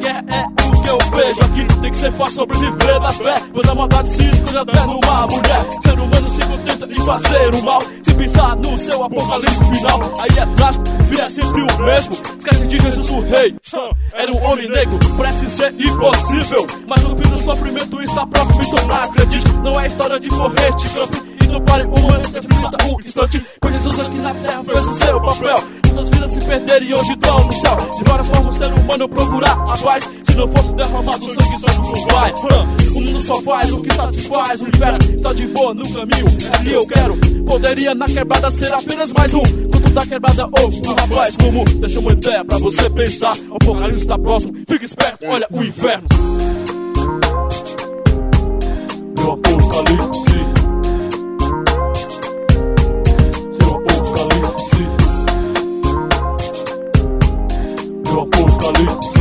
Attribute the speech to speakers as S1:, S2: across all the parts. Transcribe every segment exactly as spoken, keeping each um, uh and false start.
S1: guerra é o que eu vejo. Aqui tem que ser fácil sobreviver na fé, pois a maldade se esconde até numa mulher. Ser humano se contenta em fazer o mal, se pensar no seu apocalipse final. Aí é trágico, o fim é sempre o mesmo. Esquece de Jesus o rei, era um homem negro, parece ser impossível, mas o fim do sofrimento está próximo, então acredite. Não é história de correr, te campe, então pare um momento, reflita um instante, pois Jesus aqui na terra fez o seu papel. Muitas vidas se perderam e hoje estão no céu. De várias formas o ser humano procurar a paz, se não fosse derramado o sangue santo do Pai. O mundo só faz o que satisfaz, o inferno está de boa no caminho, é que eu quero. Poderia na quebrada ser apenas mais um conto da quebrada ou um rapaz comum. Deixa uma ideia pra você pensar, o apocalipse está próximo, fica esperto, olha o inferno. Meu apocalipse, seu apocalipse, meu apocalipse,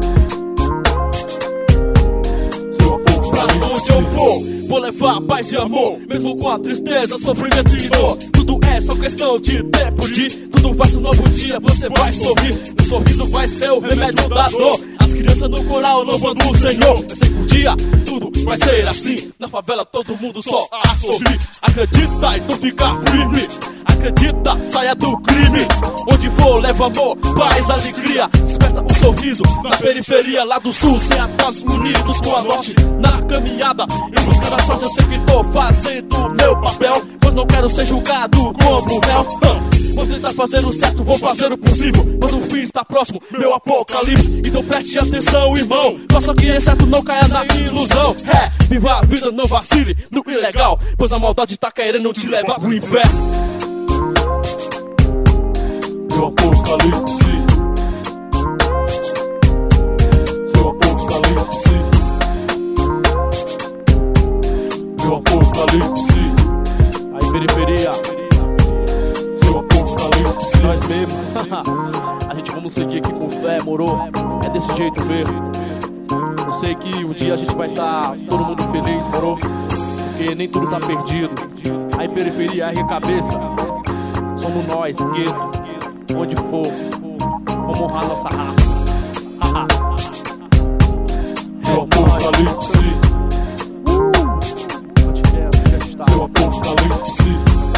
S1: seu apocalipse. Pra onde eu vou, vou levar paz e amor, mesmo com a tristeza, sofrimento e dor. Tudo é só questão de tempo, de tudo vai ser um novo dia, você vai sorrir. O sorriso vai ser o remédio da dor. As crianças no coral louvando o Senhor. Eu sei que um dia tudo vai ser assim. Na favela todo mundo só a sorrir. Acredita, então fica firme. Acredita, saia do crime. Onde for, leva amor, paz, alegria. Desperta um sorriso na periferia, lá do sul, sem atrasos, unidos com a norte. Na caminhada, em busca da sorte, eu sei que tô fazendo o meu papel, pois não quero ser julgado como réu. Vou tentar fazer o certo, vou fazer o possível, pois o fim está próximo, meu apocalipse. Então preste atenção, irmão, faça o que é certo, não caia na ilusão. É, viva a vida, não vacile no ilegal, pois a maldade tá querendo te levar pro inferno. Meu apocalipse, seu apocalipse, meu apocalipse.
S2: Aí periferia,
S1: seu apocalipse.
S2: nós mesmo. A gente vamos seguir aqui com fé, moro? É desse jeito mesmo. Eu sei que um dia a gente vai estar todo mundo feliz, moro? Porque nem tudo tá perdido. Aí periferia, ergue a cabeça. Somos nós, gueto. Onde for, vamos honrar nossa raça.
S1: Meu apocalipse, seu apocalipse,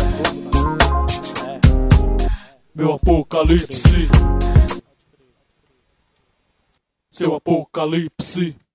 S1: meu apocalipse, seu apocalipse.